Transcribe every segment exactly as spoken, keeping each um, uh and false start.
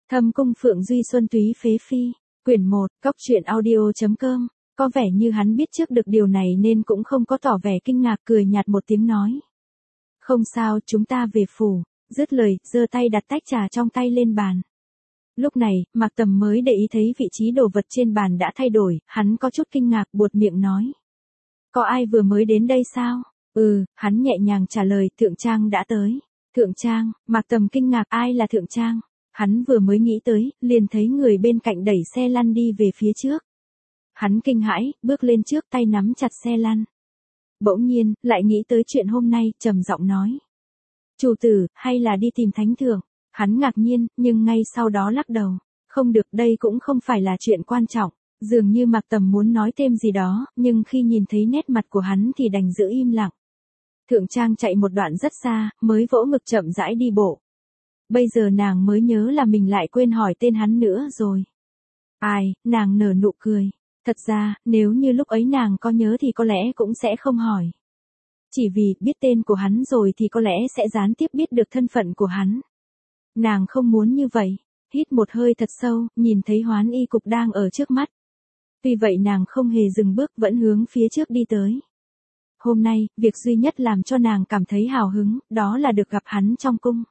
Thâm cung Phượng Duy Xuân Túy Phế Phi, quyển một, cốc truyện audio.com, có vẻ như hắn biết trước được điều này nên cũng không có tỏ vẻ kinh ngạc, cười nhạt một tiếng nói. Không sao, chúng ta về phủ, dứt lời, giơ tay đặt tách trà trong tay lên bàn. Lúc này, Mạc Tầm mới để ý thấy vị trí đồ vật trên bàn đã thay đổi, hắn có chút kinh ngạc, buột miệng nói. Có ai vừa mới đến đây sao? Ừ, hắn nhẹ nhàng trả lời, Thượng Trang đã tới. Thượng Trang, Mạc Tầm kinh ngạc, ai là Thượng Trang? Hắn vừa mới nghĩ tới, liền thấy người bên cạnh đẩy xe lăn đi về phía trước. Hắn kinh hãi, bước lên trước, tay nắm chặt xe lăn. Bỗng nhiên, lại nghĩ tới chuyện hôm nay, trầm giọng nói. Chủ tử, hay là đi tìm thánh thượng? Hắn ngạc nhiên, nhưng ngay sau đó lắc đầu. Không được, đây cũng không phải là chuyện quan trọng. Dường như Mạc Tầm muốn nói thêm gì đó, nhưng khi nhìn thấy nét mặt của hắn thì đành giữ im lặng. Thượng Trang chạy một đoạn rất xa, mới vỗ ngực chậm rãi đi bộ. Bây giờ nàng mới nhớ là mình lại quên hỏi tên hắn nữa rồi. Ai, nàng nở nụ cười. Thật ra, nếu như lúc ấy nàng có nhớ thì có lẽ cũng sẽ không hỏi. Chỉ vì biết tên của hắn rồi thì có lẽ sẽ gián tiếp biết được thân phận của hắn. Nàng không muốn như vậy. Hít một hơi thật sâu, nhìn thấy Hoán Y Cục đang ở trước mắt. Tuy vậy nàng không hề dừng bước, vẫn hướng phía trước đi tới. Hôm nay, việc duy nhất làm cho nàng cảm thấy hào hứng, đó là được gặp hắn trong cung.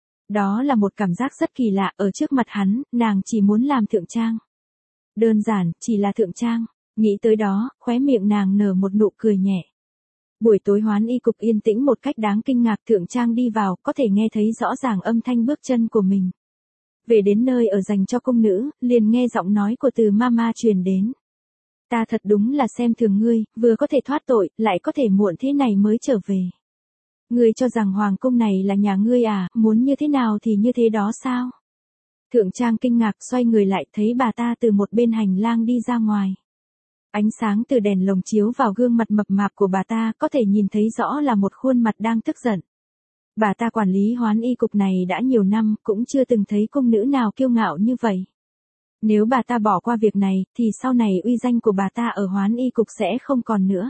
Đó là một cảm giác rất kỳ lạ, ở trước mặt hắn, nàng chỉ muốn làm Thượng Trang. Đơn giản, chỉ là Thượng Trang. Nghĩ tới đó, khóe miệng nàng nở một nụ cười nhẹ. Buổi tối Hoán Y Cục yên tĩnh một cách đáng kinh ngạc, Thượng Trang đi vào, có thể nghe thấy rõ ràng âm thanh bước chân của mình. Về đến nơi ở dành cho cung nữ, liền nghe giọng nói của Từ Mama truyền đến. Ta thật đúng là xem thường ngươi, vừa có thể thoát tội, lại có thể muộn thế này mới trở về. Ngươi cho rằng hoàng cung này là nhà ngươi à, muốn như thế nào thì như thế đó sao? Thượng Trang kinh ngạc xoay người lại, thấy bà ta từ một bên hành lang đi ra ngoài. Ánh sáng từ đèn lồng chiếu vào gương mặt mập mạp của bà ta, có thể nhìn thấy rõ là một khuôn mặt đang tức giận. Bà ta quản lý Hoán Y Cục này đã nhiều năm, cũng chưa từng thấy cung nữ nào kiêu ngạo như vậy. Nếu bà ta bỏ qua việc này, thì sau này uy danh của bà ta ở Hoán Y Cục sẽ không còn nữa.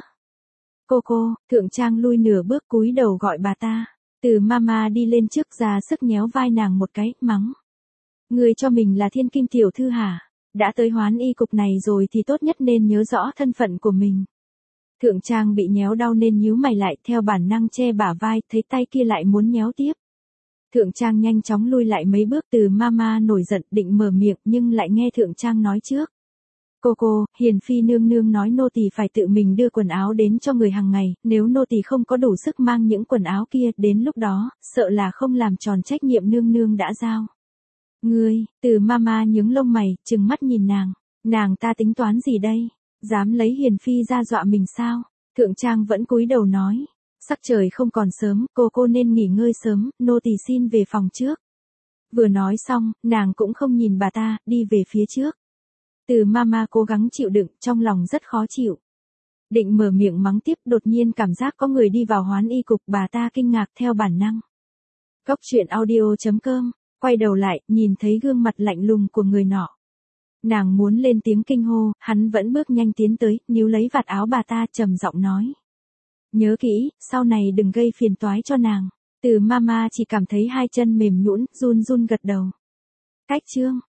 Cô cô, Thượng Trang lui nửa bước cúi đầu gọi bà ta. Từ Mama đi lên trước ra sức nhéo vai nàng một cái, mắng. Người cho mình là thiên kim tiểu thư hả? Đã tới Hoán Y Cục này rồi thì tốt nhất nên nhớ rõ thân phận của mình. Thượng Trang bị nhéo đau nên nhíu mày lại, theo bản năng che bả vai, thấy tay kia lại muốn nhéo tiếp. Thượng Trang nhanh chóng lui lại mấy bước. Từ Mama nổi giận định mở miệng nhưng lại nghe Thượng Trang nói trước. Cô cô, Hiền Phi nương nương nói nô tỳ phải tự mình đưa quần áo đến cho người hàng ngày, nếu nô tỳ không có đủ sức mang những quần áo kia, đến lúc đó, sợ là không làm tròn trách nhiệm nương nương đã giao. Ngươi, Từ Mama nhướng lông mày, trừng mắt nhìn nàng, nàng ta tính toán gì đây? Dám lấy Hiền Phi ra dọa mình sao? Thượng Trang vẫn cúi đầu nói. Sắc trời không còn sớm, cô cô nên nghỉ ngơi sớm, nô tỳ xin về phòng trước. Vừa nói xong, nàng cũng không nhìn bà ta, đi về phía trước. Từ Mama cố gắng chịu đựng, trong lòng rất khó chịu. Định mở miệng mắng tiếp, đột nhiên cảm giác có người đi vào Hoán Y Cục, bà ta kinh ngạc theo bản năng. Cốc truyện audio.com, quay đầu lại, nhìn thấy gương mặt lạnh lùng của người nọ. Nàng muốn lên tiếng kinh hô, hắn vẫn bước nhanh tiến tới, níu lấy vạt áo bà ta, trầm giọng nói. Nhớ kỹ, sau này đừng gây phiền toái cho nàng. Từ Mama chỉ cảm thấy hai chân mềm nhũn, run run gật đầu. Cách chương.